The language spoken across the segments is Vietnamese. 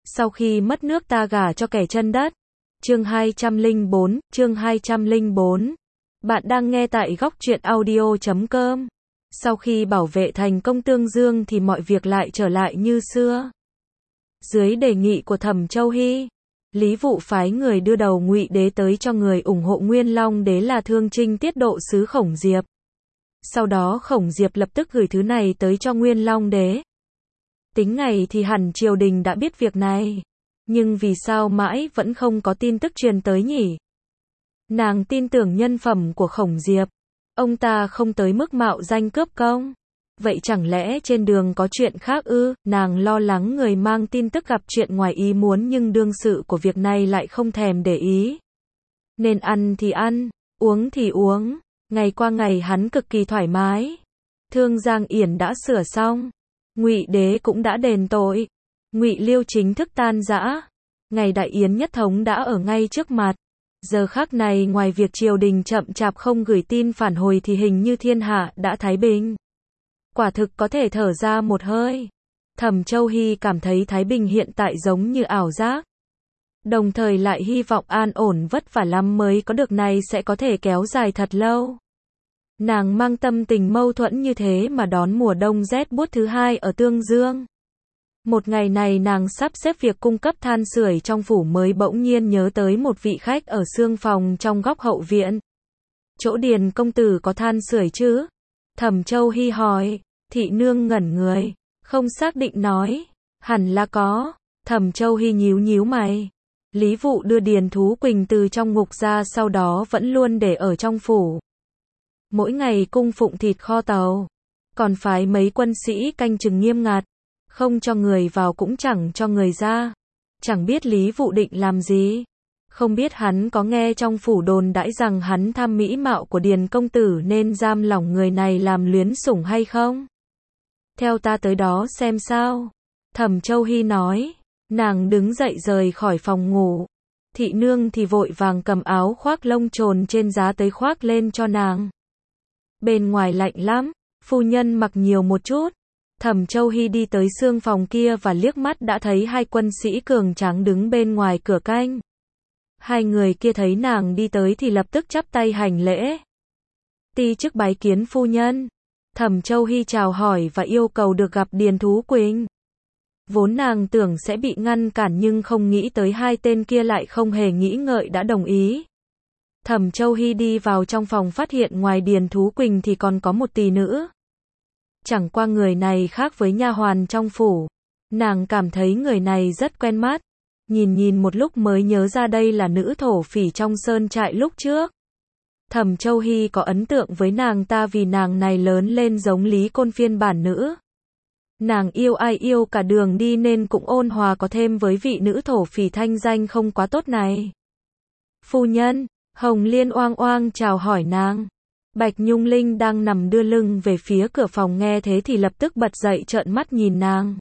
Sau khi mất nước ta gả cho kẻ chân đất. Chương 204. Bạn đang nghe tại góc truyện audio.com. Sau khi bảo vệ thành công Tương Dương thì mọi việc lại trở lại như xưa. Dưới đề nghị của Thẩm Châu Hy, Lý Vụ phái người đưa đầu Ngụy Đế tới cho người ủng hộ Nguyên Long Đế là Thương Trinh tiết độ sứ Khổng Diệp. Sau đó Khổng Diệp lập tức gửi thứ này tới cho Nguyên Long Đế. Tính ngày thì hẳn triều đình đã biết việc này, nhưng vì sao mãi vẫn không có tin tức truyền tới nhỉ? Nàng tin tưởng nhân phẩm của Khổng Diệp, ông ta không tới mức mạo danh cướp công. Vậy chẳng lẽ trên đường có chuyện khác ư? Nàng lo lắng người mang tin tức gặp chuyện ngoài ý muốn, nhưng đương sự của việc này lại không thèm để ý. Nên ăn thì ăn, uống thì uống. Ngày qua ngày hắn cực kỳ thoải mái. Thương Giang Yển đã sửa xong, Ngụy Đế cũng đã đền tội, Ngụy Liêu chính thức tan rã. Ngày đại yến nhất thống đã ở ngay trước mặt. Giờ khắc này ngoài việc triều đình chậm chạp không gửi tin phản hồi thì hình như thiên hạ đã thái bình. Quả thực có thể thở ra một hơi. Thẩm Châu Hy cảm thấy thái bình hiện tại giống như ảo giác. Đồng thời lại hy vọng an ổn vất vả lắm mới có được này sẽ có thể kéo dài thật lâu. Nàng mang tâm tình mâu thuẫn như thế mà đón mùa đông rét buốt thứ hai ở Tương Dương. Một ngày này nàng sắp xếp việc cung cấp than sưởi trong phủ mới bỗng nhiên nhớ tới một vị khách ở xương phòng trong góc hậu viện. Chỗ Điền công tử có than sưởi chứ? Thẩm Châu Hy hỏi. Thị nương ngẩn người, không xác định nói. Hẳn là có. Thẩm Châu Hy nhíu nhíu mày. Lý Vụ đưa Điền Thú Quỳnh từ trong ngục ra, sau đó vẫn luôn để ở trong phủ. Mỗi ngày cung phụng thịt kho tàu, còn phái mấy quân sĩ canh chừng nghiêm ngặt, không cho người vào cũng chẳng cho người ra. Chẳng biết Lý Vụ định làm gì. Không biết hắn có nghe trong phủ đồn đãi rằng hắn tham mỹ mạo của Điền công tử nên giam lỏng người này làm luyến sủng hay không? Theo ta tới đó xem sao. Thẩm Châu Hy nói. Nàng đứng dậy rời khỏi phòng ngủ. Thị nương thì vội vàng cầm áo khoác lông trồn trên giá tới khoác lên cho nàng. Bên ngoài lạnh lắm, phu nhân mặc nhiều một chút. Thẩm Châu Hy đi tới xương phòng kia và liếc mắt đã thấy hai quân sĩ cường tráng đứng bên ngoài cửa canh. Hai người kia thấy nàng đi tới thì lập tức chắp tay hành lễ. Ti chức bái kiến phu nhân. Thẩm Châu Hy chào hỏi và yêu cầu được gặp Điền Thú Quỳnh. Vốn nàng tưởng sẽ bị ngăn cản nhưng không nghĩ tới hai tên kia lại không hề nghĩ ngợi đã đồng ý. Thẩm Châu Hy đi vào trong phòng phát hiện ngoài Điền Thú Quỳnh thì còn có một tỳ nữ. Chẳng qua người này khác với nha hoàn trong phủ. Nàng cảm thấy người này rất quen mắt. Nhìn một lúc mới nhớ ra đây là nữ thổ phỉ trong sơn trại lúc trước. Thẩm Châu Hy có ấn tượng với nàng ta vì nàng này lớn lên giống Lý Côn phiên bản nữ. Nàng yêu ai yêu cả đường đi nên cũng ôn hòa có thêm với vị nữ thổ phỉ thanh danh không quá tốt này. Phu nhân, Hồng Liên oang oang chào hỏi nàng. Bạch Nhung Linh đang nằm đưa lưng về phía cửa phòng nghe thế thì lập tức bật dậy trợn mắt nhìn nàng.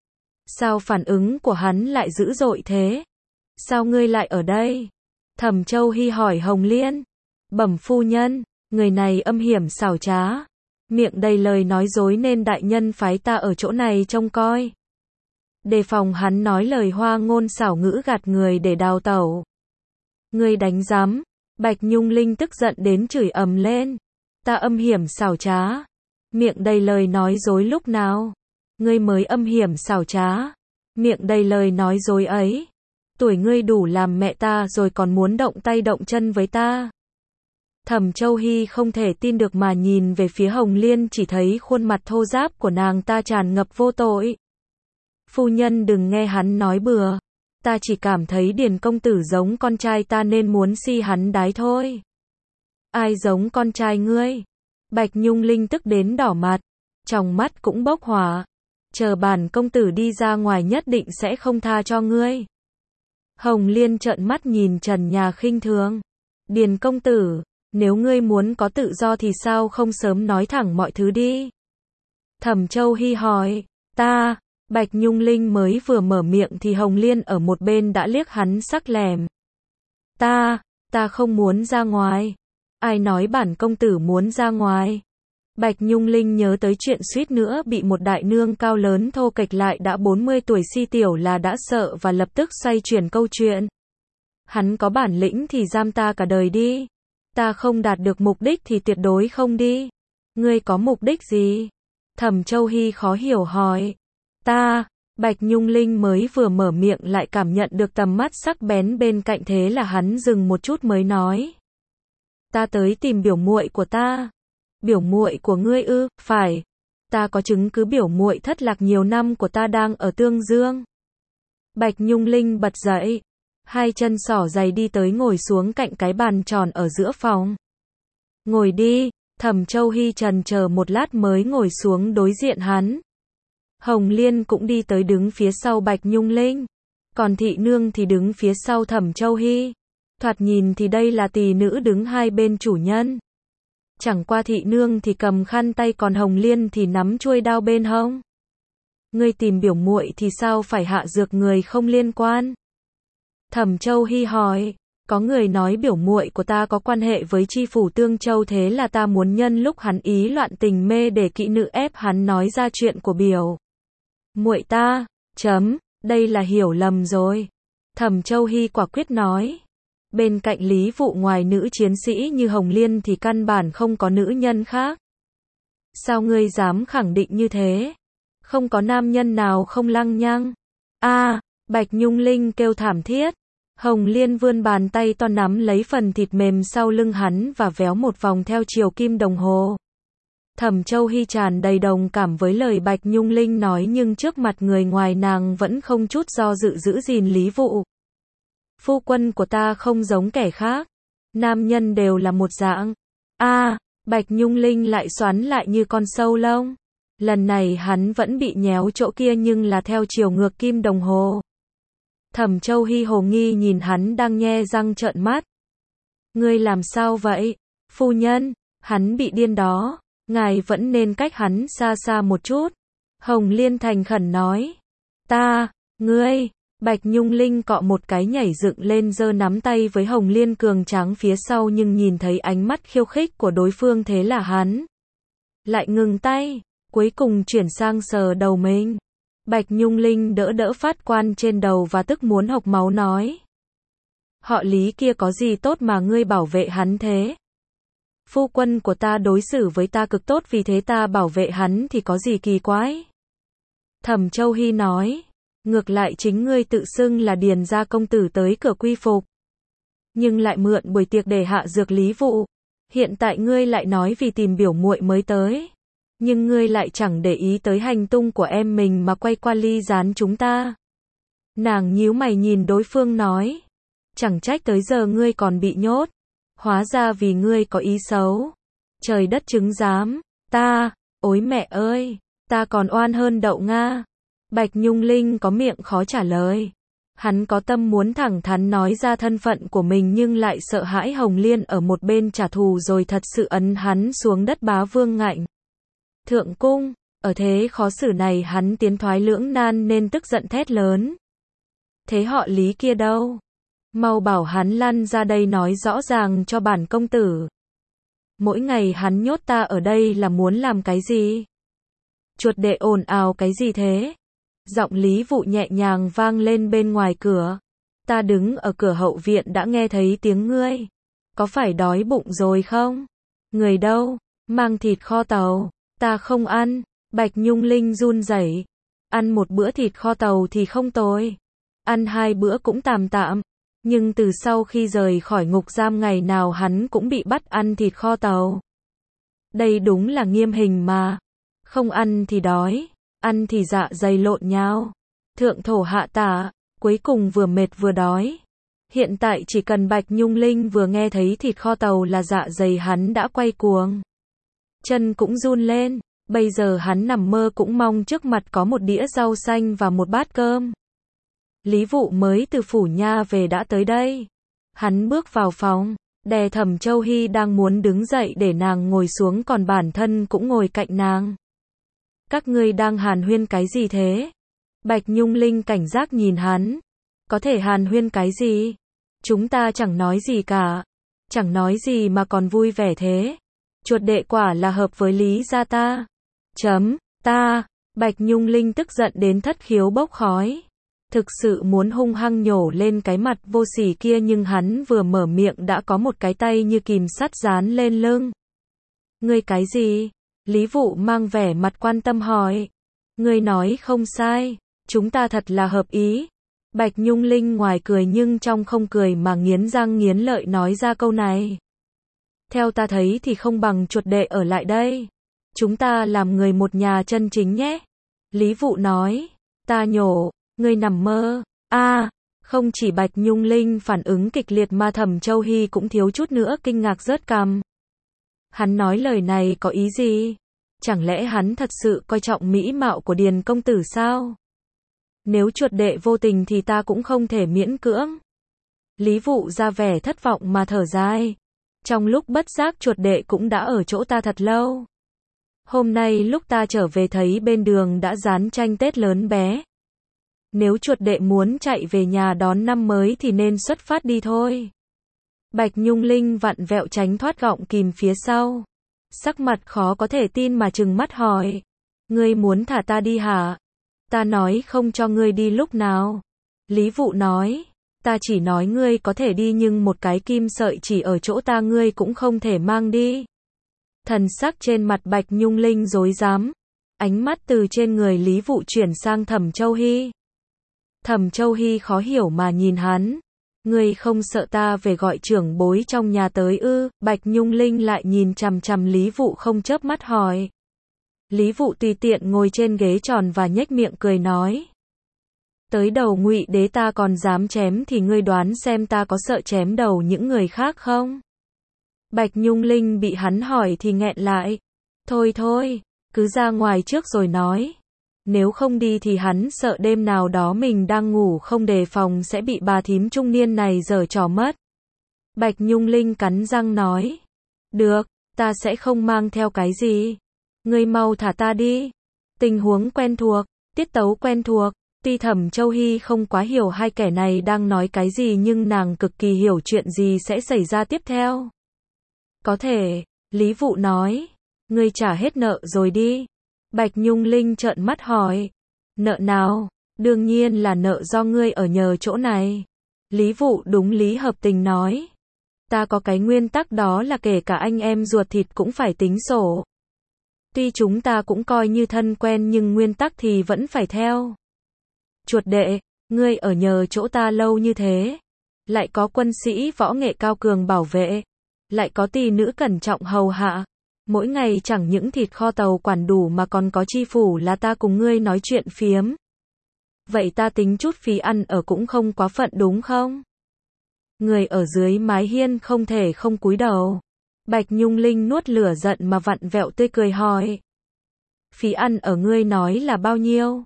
Sao phản ứng của hắn lại dữ dội thế? Sao ngươi lại ở đây? Thẩm Châu Hy hỏi Hồng Liên. Bẩm phu nhân, người này âm hiểm xảo trá, miệng đầy lời nói dối nên đại nhân phái ta ở chỗ này trông coi. Đề phòng hắn nói lời hoa ngôn xảo ngữ gạt người để đào tẩu. Ngươi đánh giám. Bạch Nhung Linh tức giận đến chửi ầm lên. Ta âm hiểm xảo trá, miệng đầy lời nói dối lúc nào? Ngươi mới âm hiểm xảo trá, miệng đầy lời nói dối ấy. Tuổi ngươi đủ làm mẹ ta rồi còn muốn động tay động chân với ta. Thẩm Châu Hy không thể tin được mà nhìn về phía Hồng Liên, chỉ thấy khuôn mặt thô ráp của nàng ta tràn ngập vô tội. Phu nhân đừng nghe hắn nói bừa. Ta chỉ cảm thấy Điền công tử giống con trai ta nên muốn si hắn đái thôi. Ai giống con trai ngươi? Bạch Nhung Linh tức đến đỏ mặt, trong mắt cũng bốc hỏa. Chờ bản công tử đi ra ngoài nhất định sẽ không tha cho ngươi. Hồng Liên trợn mắt nhìn trần nhà khinh thường. Điền công tử, nếu ngươi muốn có tự do thì sao không sớm nói thẳng mọi thứ đi? Thẩm Châu Hy hỏi. Ta. Bạch Nhung Linh mới vừa mở miệng thì Hồng Liên ở một bên đã liếc hắn sắc lẻm. Ta không muốn ra ngoài. Ai nói bản công tử muốn ra ngoài? Bạch Nhung Linh nhớ tới chuyện suýt nữa bị một đại nương cao lớn thô kệch lại đã 40 tuổi si tiểu là đã sợ và lập tức xoay chuyển câu chuyện. Hắn có bản lĩnh thì giam ta cả đời đi. Ta không đạt được mục đích thì tuyệt đối không đi. Ngươi có mục đích gì? Thẩm Châu Hy khó hiểu hỏi. Ta, Bạch Nhung Linh mới vừa mở miệng lại cảm nhận được tầm mắt sắc bén bên cạnh thế là hắn dừng một chút mới nói. Ta tới tìm biểu muội của ta. Biểu muội của ngươi ư? Phải. Ta có chứng cứ biểu muội thất lạc nhiều năm của ta đang ở Tương Dương. Bạch Nhung Linh bật dậy. Hai chân xỏ giày đi tới ngồi xuống cạnh cái bàn tròn ở giữa phòng. Ngồi đi. Thẩm Châu Hy chần chờ một lát mới ngồi xuống đối diện hắn. Hồng Liên cũng đi tới đứng phía sau Bạch Nhung Linh. Còn thị nương thì đứng phía sau Thẩm Châu Hy. Thoạt nhìn thì đây là tỳ nữ đứng hai bên chủ nhân. Chẳng qua thị nương thì cầm khăn tay còn Hồng Liên thì nắm chuôi đao bên hông. Ngươi tìm biểu muội thì sao phải hạ dược người không liên quan? Thẩm Châu Hy hỏi. Có người nói biểu muội của ta có quan hệ với chi phủ Tương Châu thế là ta muốn nhân lúc hắn ý loạn tình mê để kỵ nữ ép hắn nói ra chuyện của biểu muội ta. Đây là hiểu lầm rồi. Thẩm Châu Hy quả quyết nói. Bên cạnh Lý Vụ ngoài nữ chiến sĩ như Hồng Liên thì căn bản không có nữ nhân khác. Sao ngươi dám khẳng định như thế? Không có nam nhân nào không lăng nhăng. Bạch Nhung Linh kêu thảm thiết. Hồng Liên vươn bàn tay to nắm lấy phần thịt mềm sau lưng hắn và véo một vòng theo chiều kim đồng hồ. Thẩm Châu Hy tràn đầy đồng cảm với lời Bạch Nhung Linh nói nhưng trước mặt người ngoài nàng vẫn không chút do dự giữ gìn Lý Vụ. Phu quân của ta không giống kẻ khác. Nam nhân đều là một dạng. Bạch Nhung Linh lại xoắn lại như con sâu lông. Lần này hắn vẫn bị nhéo chỗ kia nhưng là theo chiều ngược kim đồng hồ. Thẩm Châu Hy hồ nghi nhìn hắn đang nhe răng trợn mắt. Ngươi làm sao vậy? Phu nhân, hắn bị điên đó. Ngài vẫn nên cách hắn xa xa một chút. Hồng Liên thành khẩn nói. Ngươi. Bạch Nhung Linh cọ một cái nhảy dựng lên giơ nắm tay với Hồng Liên cường tráng phía sau nhưng nhìn thấy ánh mắt khiêu khích của đối phương thế là hắn lại ngừng tay, cuối cùng chuyển sang sờ đầu mình. Bạch Nhung Linh đỡ phát quan trên đầu và tức muốn hộc máu nói. Họ Lý kia có gì tốt mà ngươi bảo vệ hắn thế? Phu quân của ta đối xử với ta cực tốt vì thế ta bảo vệ hắn thì có gì kỳ quái? Thẩm Châu Hy nói. Ngược lại chính ngươi tự xưng là Điền gia công tử tới cửa quy phục. Nhưng lại mượn buổi tiệc để hạ dược Lý Vụ. Hiện tại ngươi lại nói vì tìm biểu muội mới tới. Nhưng ngươi lại chẳng để ý tới hành tung của em mình mà quay qua ly gián chúng ta. Nàng nhíu mày nhìn đối phương nói. Chẳng trách tới giờ ngươi còn bị nhốt. Hóa ra vì ngươi có ý xấu. Trời đất chứng giám. Ôi mẹ ơi. Ta còn oan hơn đậu Nga. Bạch Nhung Linh có miệng khó trả lời. Hắn có tâm muốn thẳng thắn nói ra thân phận của mình nhưng lại sợ hãi Hồng Liên ở một bên trả thù rồi thật sự ấn hắn xuống đất bá vương ngạnh. Thượng cung, ở thế khó xử này hắn tiến thoái lưỡng nan nên tức giận thét lớn. Thế họ Lý kia đâu? Mau bảo hắn lăn ra đây nói rõ ràng cho bản công tử. Mỗi ngày hắn nhốt ta ở đây là muốn làm cái gì? Chuột đệ ồn ào cái gì thế? Giọng Lý Vụ nhẹ nhàng vang lên bên ngoài cửa. Ta đứng ở cửa hậu viện đã nghe thấy tiếng ngươi. Có phải đói bụng rồi không? Người đâu? Mang thịt kho tàu. Ta không ăn. Bạch Nhung Linh run rẩy. Ăn một bữa thịt kho tàu thì không tồi. Ăn hai bữa cũng tạm tạm. Nhưng từ sau khi rời khỏi ngục giam ngày nào hắn cũng bị bắt ăn thịt kho tàu. Đây đúng là nghiêm hình mà. Không ăn thì đói. Ăn thì dạ dày lộn nhao. Thượng thổ hạ tả. Cuối cùng vừa mệt vừa đói. Hiện tại chỉ cần Bạch Nhung Linh vừa nghe thấy thịt kho tàu là dạ dày hắn đã quay cuồng. Chân cũng run lên. Bây giờ hắn nằm mơ cũng mong trước mặt có một đĩa rau xanh và một bát cơm. Lý Vụ mới từ phủ nha về đã tới đây. Hắn bước vào phòng, đè Thẩm Châu Hy đang muốn đứng dậy để nàng ngồi xuống còn bản thân cũng ngồi cạnh nàng. Các ngươi đang hàn huyên cái gì thế? Bạch Nhung Linh cảnh giác nhìn hắn. Có thể hàn huyên cái gì? Chúng ta chẳng nói gì cả. Chẳng nói gì mà còn vui vẻ thế. Chuột đệ quả là hợp với Lý gia ta. Ta. Bạch Nhung Linh tức giận đến thất khiếu bốc khói. Thực sự muốn hung hăng nhổ lên cái mặt vô sỉ kia, nhưng hắn vừa mở miệng đã có một cái tay như kìm sắt dán lên lưng. Ngươi cái gì? Lý Vụ mang vẻ mặt quan tâm hỏi. Ngươi nói không sai, chúng ta thật là hợp ý. Bạch Nhung Linh ngoài cười nhưng trong không cười mà nghiến răng nghiến lợi nói ra câu này. Theo ta thấy thì không bằng chuột đệ ở lại đây. Chúng ta làm người một nhà chân chính nhé. Lý Vụ nói. Ta nhổ, ngươi nằm mơ. Không chỉ Bạch Nhung Linh phản ứng kịch liệt mà Thẩm Châu Hy cũng thiếu chút nữa kinh ngạc rớt cằm. Hắn nói lời này có ý gì? Chẳng lẽ hắn thật sự coi trọng mỹ mạo của Điền công tử sao? Nếu chuột đệ vô tình thì ta cũng không thể miễn cưỡng. Lý Vụ ra vẻ thất vọng mà thở dài. Trong lúc bất giác chuột đệ cũng đã ở chỗ ta thật lâu. Hôm nay lúc ta trở về thấy bên đường đã dán tranh Tết lớn bé. Nếu chuột đệ muốn chạy về nhà đón năm mới thì nên xuất phát đi thôi. Bạch Nhung Linh vặn vẹo tránh thoát gọng kìm phía sau. Sắc mặt khó có thể tin mà trừng mắt hỏi. Ngươi muốn thả ta đi hả? Ta nói không cho ngươi đi lúc nào. Lý Vụ nói. Ta chỉ nói ngươi có thể đi nhưng một cái kim sợi chỉ ở chỗ ta ngươi cũng không thể mang đi. Thần sắc trên mặt Bạch Nhung Linh rối rắm. Ánh mắt từ trên người Lý Vụ chuyển sang Thẩm Châu Hy. Thẩm Châu Hy khó hiểu mà nhìn hắn. Ngươi không sợ ta về gọi trưởng bối trong nhà tới ư? Bạch Nhung Linh lại nhìn chằm chằm Lý Vụ không chớp mắt hỏi. Lý Vụ tùy tiện ngồi trên ghế tròn và nhếch miệng cười nói. Tới đầu Ngụy Đế ta còn dám chém thì ngươi đoán xem ta có sợ chém đầu những người khác không? Bạch Nhung Linh bị hắn hỏi thì nghẹn lại. Thôi, cứ ra ngoài trước rồi nói. Nếu không đi thì hắn sợ đêm nào đó mình đang ngủ không đề phòng sẽ bị bà thím trung niên này giở trò mất. Bạch Nhung Linh cắn răng nói. Được, ta sẽ không mang theo cái gì. Ngươi mau thả ta đi. Tình huống quen thuộc, tiết tấu quen thuộc. Tuy Thẩm Châu Hy không quá hiểu hai kẻ này đang nói cái gì nhưng nàng cực kỳ hiểu chuyện gì sẽ xảy ra tiếp theo. Có thể, Lý Vụ nói. Ngươi trả hết nợ rồi đi. Bạch Nhung Linh trợn mắt hỏi. Nợ nào? Đương nhiên là nợ do ngươi ở nhờ chỗ này. Lý Vụ đúng lý hợp tình nói. Ta có cái nguyên tắc đó là kể cả anh em ruột thịt cũng phải tính sổ. Tuy chúng ta cũng coi như thân quen nhưng nguyên tắc thì vẫn phải theo. Chuột đệ, ngươi ở nhờ chỗ ta lâu như thế. Lại có quân sĩ võ nghệ cao cường bảo vệ. Lại có tỳ nữ cẩn trọng hầu hạ. Mỗi ngày chẳng những thịt kho tàu quản đủ mà còn có chi phủ là ta cùng ngươi nói chuyện phiếm. Vậy ta tính chút phí ăn ở cũng không quá phận đúng không? Người ở dưới mái hiên không thể không cúi đầu. Bạch Nhung Linh nuốt lửa giận mà vặn vẹo tươi cười hỏi. Phí ăn ở ngươi nói là bao nhiêu?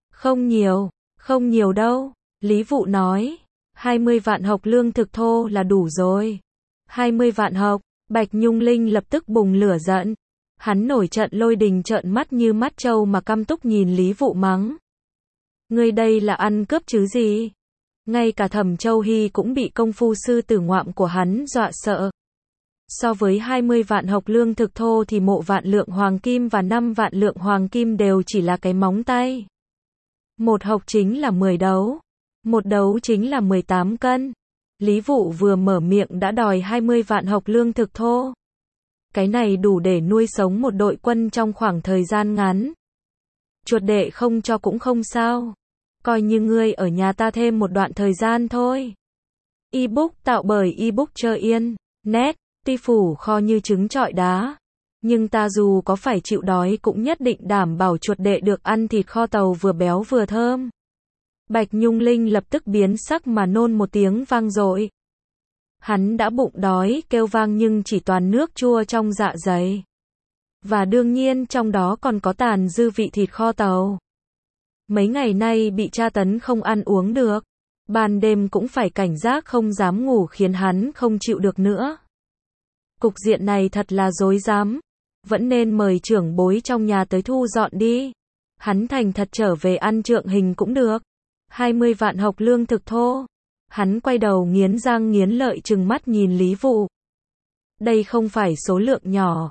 Không nhiều đâu. Lý Vụ nói. 20 vạn hộc lương thực thô là đủ rồi. 20 vạn hộc. Bạch Nhung Linh lập tức bùng lửa giận. Hắn nổi trận lôi đình trợn mắt như mắt trâu mà căm túc nhìn Lý Vụ mắng. Ngươi đây là ăn cướp chứ gì? Ngay cả Thẩm Châu Hy cũng bị công phu sư tử ngoạm của hắn dọa sợ. So với 20 vạn hộc lương thực thô thì 1 vạn lượng hoàng kim và 5 vạn lượng hoàng kim đều chỉ là cái móng tay. 1 hộc chính là 10 đấu. 1 đấu chính là 18 cân. Lý Vụ vừa mở miệng đã đòi 20 vạn hộc lương thực thô. Cái này đủ để nuôi sống một đội quân trong khoảng thời gian ngắn. Chuột đệ không cho cũng không sao. Coi như ngươi ở nhà ta thêm một đoạn thời gian thôi. Ebook tạo bởi ebook Trơ Yên. Net, tuy phủ kho như trứng trọi đá. Nhưng ta dù có phải chịu đói cũng nhất định đảm bảo chuột đệ được ăn thịt kho tàu vừa béo vừa thơm. Bạch Nhung Linh lập tức biến sắc mà nôn một tiếng vang dội. Hắn đã bụng đói kêu vang nhưng chỉ toàn nước chua trong dạ dày. Và đương nhiên trong đó còn có tàn dư vị thịt kho tàu. Mấy ngày nay bị tra tấn không ăn uống được. Ban đêm cũng phải cảnh giác không dám ngủ khiến hắn không chịu được nữa. Cục diện này thật là rối rắm. Vẫn nên mời trưởng bối trong nhà tới thu dọn đi. Hắn thành thật trở về ăn trượng hình cũng được. 20 vạn hộc lương thực thô. Hắn quay đầu nghiến răng nghiến lợi trừng mắt nhìn Lý Vụ. Đây không phải số lượng nhỏ.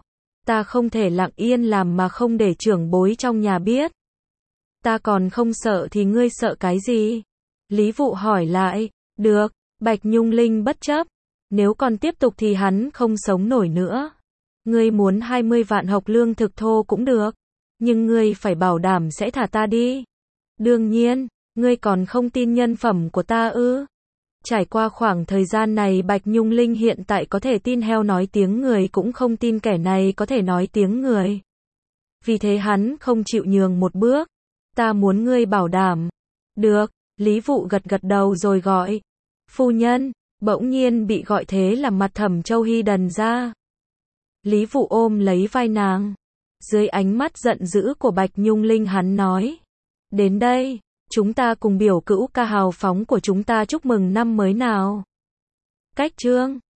Ta không thể lặng yên làm mà không để trưởng bối trong nhà biết. Ta còn không sợ thì ngươi sợ cái gì? Lý Vụ hỏi lại. Được, Bạch Nhung Linh bất chấp. Nếu còn tiếp tục thì hắn không sống nổi nữa. Ngươi muốn 20 vạn học lương thực thô cũng được. Nhưng ngươi phải bảo đảm sẽ thả ta đi. Đương nhiên, ngươi còn không tin nhân phẩm của ta ư? Trải qua khoảng thời gian này Bạch Nhung Linh hiện tại có thể tin heo nói tiếng người cũng không tin kẻ này có thể nói tiếng người. Vì thế hắn không chịu nhường một bước. Ta muốn ngươi bảo đảm. Được, Lý Vụ gật gật đầu rồi gọi. Phu nhân, bỗng nhiên bị gọi thế làm mặt Thẩm Châu Hy đần ra. Lý Vụ ôm lấy vai nàng. Dưới ánh mắt giận dữ của Bạch Nhung Linh hắn nói. Đến đây, chúng ta cùng biểu cữu ca hào phóng của chúng ta chúc mừng năm mới nào. Cách chương